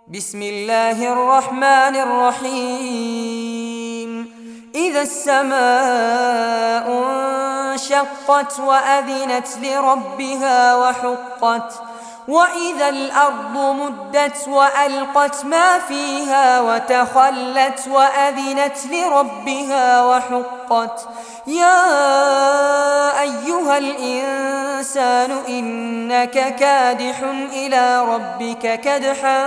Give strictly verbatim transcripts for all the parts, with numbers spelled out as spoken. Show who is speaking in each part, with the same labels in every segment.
Speaker 1: بسم الله الرحمن الرحيم إذا السماء انشقت وأذنت لربها وحقت وإذا الأرض مدت وألقت ما فيها وتخلت وأذنت لربها وحقت يا أيها الإنسان إنك كادح إلى ربك كدحا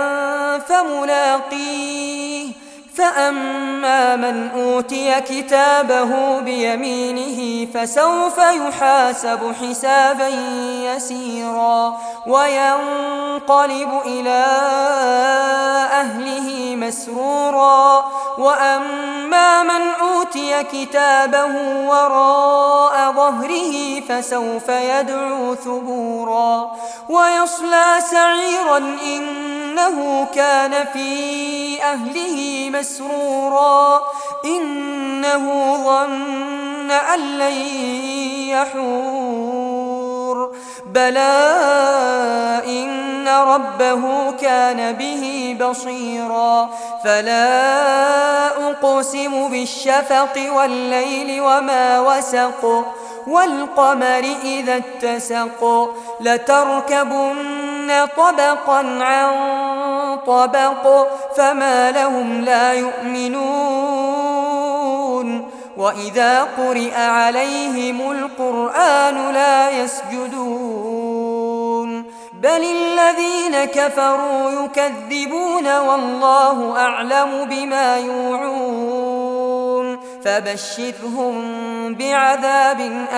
Speaker 1: فملاقيه فأما من أوتي كتابه بيمينه فسوف يحاسب حسابا يسيرا وينقلب إلى أهله مسرورا وأما من أوتي كتابه وراء ظهره فسوف يدعو ثبورا ويصلى سعيرا إنه كان في أهله مسرورا إنه ظن أن لن يحور بلى إن ربه كان به بصيرا فلا أقسم بالشفق والليل وما وسق والقمر إذا اتسق لتركبن طبقا عن طبق فما لهم لا يؤمنون وإذا قرئ عليهم القرآن لا يسجدون بل الذين كفروا يكذبون والله أعلم بما يوعون فبشرهم بعذاب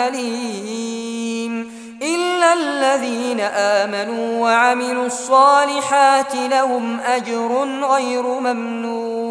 Speaker 1: أليم إلا الذين آمنوا وعملوا الصالحات لهم أجر غير ممنون